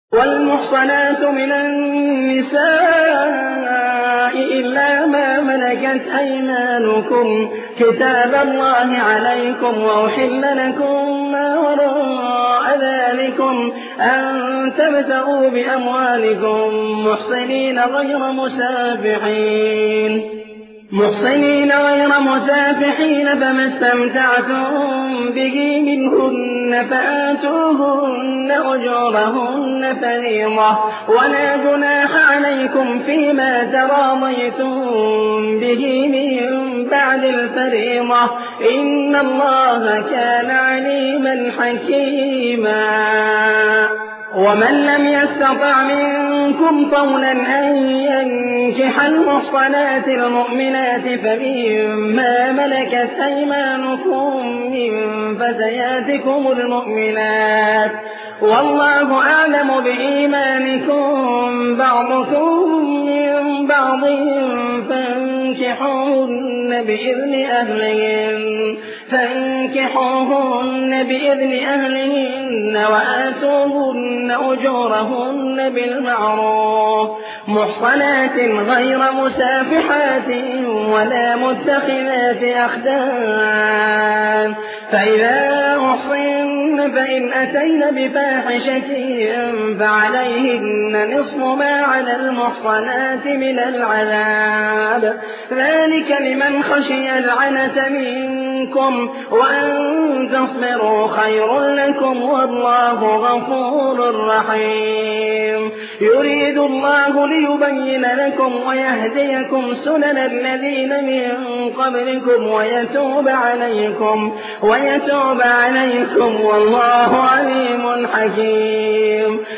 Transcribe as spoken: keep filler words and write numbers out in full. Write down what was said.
والمحصنات من النساء إلا ما ملكت أيمانكم كتاب الله عليكم وأحل لكم ما وراء ذلكم أن تبتغوا بأموالكم محصنين غير مسافحين محصنين غير مسافحين فما استمتعتم به منهن فآتوهن أجورهن فريضة ولا جناح عليكم فيما تراضيتم به من بعد الفريضة إن الله كان عليما حكيما. ومن لم يستطع منكم طولا أن ينكح المحصنات المؤمنات فمما ملكت أيمانكم من فتياتكم المؤمنات والله أعلم بإيمانكم بعضكم من بعض فانكحوهن بإذن أهلهن فانكحوهن بإذن أهلهن وآتوهن أجورهن بالمعروف محصنات غير مسافحات ولا متخذات أخدان فإذا أحصن فإن أتين بفاحشة فعليهن نصف ما على المحصنات من العذاب ذلك لمن خشي العنة منكم وأن تصبروا خير لكم والله غفور رحيم. يريد الله ليبين لكم ويهديكم سنن الذين من قبلكم ويتوب عليكم ويتوب عليكم والله عليم حكيم.